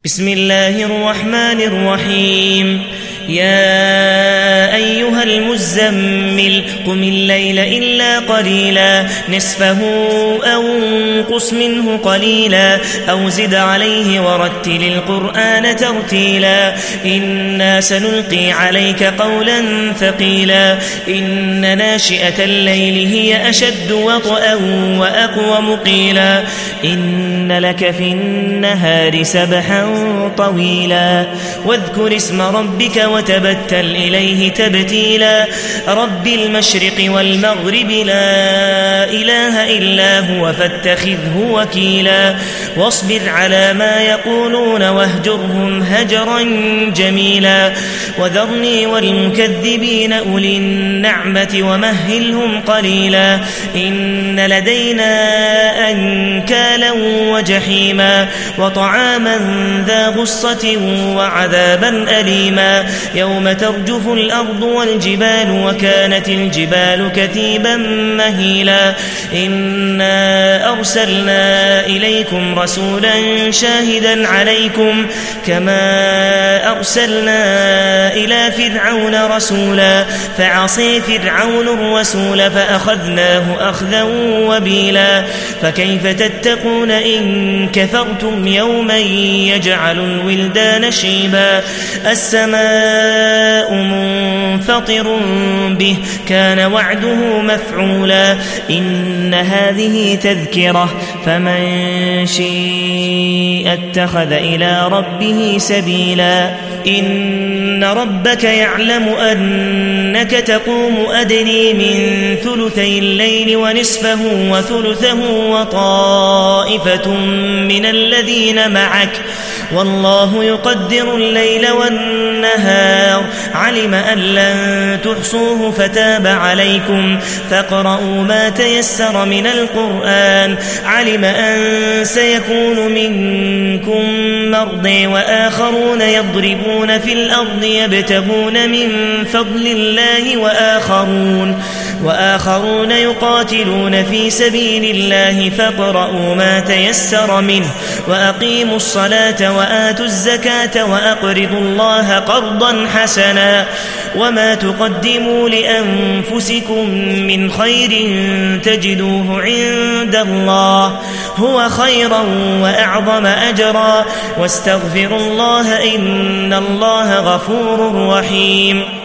بسم الله الرحمن الرحيم. يا أيها المزمل قم الليل إلا قليلا نصفه أو انقص منه قليلا أو زد عليه ورتل القرآن ترتيلا إنا سنلقي عليك قولا ثقيلا إن ناشئة الليل هي أشد وطئا وأقوم قيلا إن لك في النهار سبحا طويلا واذكر اسم ربك وتبتل إليه تبتيلا رب المشرق والمغرب لا إله إلا هو فاتخذه وكيلا واصبر على ما يقولون واهجرهم هجرا جميلا وذرني والمكذبين أولي النعمة ومهلهم قليلا إن لدينا أنكالا وجحيما وطعاما ذا غصة وعذابا أليما يوم ترجف الأرض والجبال وكانت الجبال كثيبا مهيلا إنا أرسلنا إليكم رسولا شاهدا عليكم كما أرسلنا إلى فرعون رسولا فعصي فرعون الرسول فأخذناه أخذا وبيلا فكيف تتقون إن كفرتم يوما يجعل الولدان شيبا السماء منفطر به كان وعده مفعولا إن هذه تذكرة فمن شاء اتخذ إلى ربه سبيلا إن ربك يعلم أنك تقوم أدني من ثلثي الليل ونصفه وثلثه وطائفة من الذين معك والله يقدر الليل والنهار علم أن لن تحصوه فتاب عليكم فاقرؤوا ما تيسر من القرآن علم أن سيكون منكم مرضى وآخرون يضربون في الأرض يبتغون من فضل الله وآخرون يقاتلون في سبيل الله فاقرؤوا ما تيسر منه وأقيموا الصلاة وآتوا الزكاة وأقرضوا الله قرضا حسنا وما تقدموا لأنفسكم من خير تجدوه عند الله هو خيرا وأعظم أجرا واستغفروا الله إن الله غفور رحيم.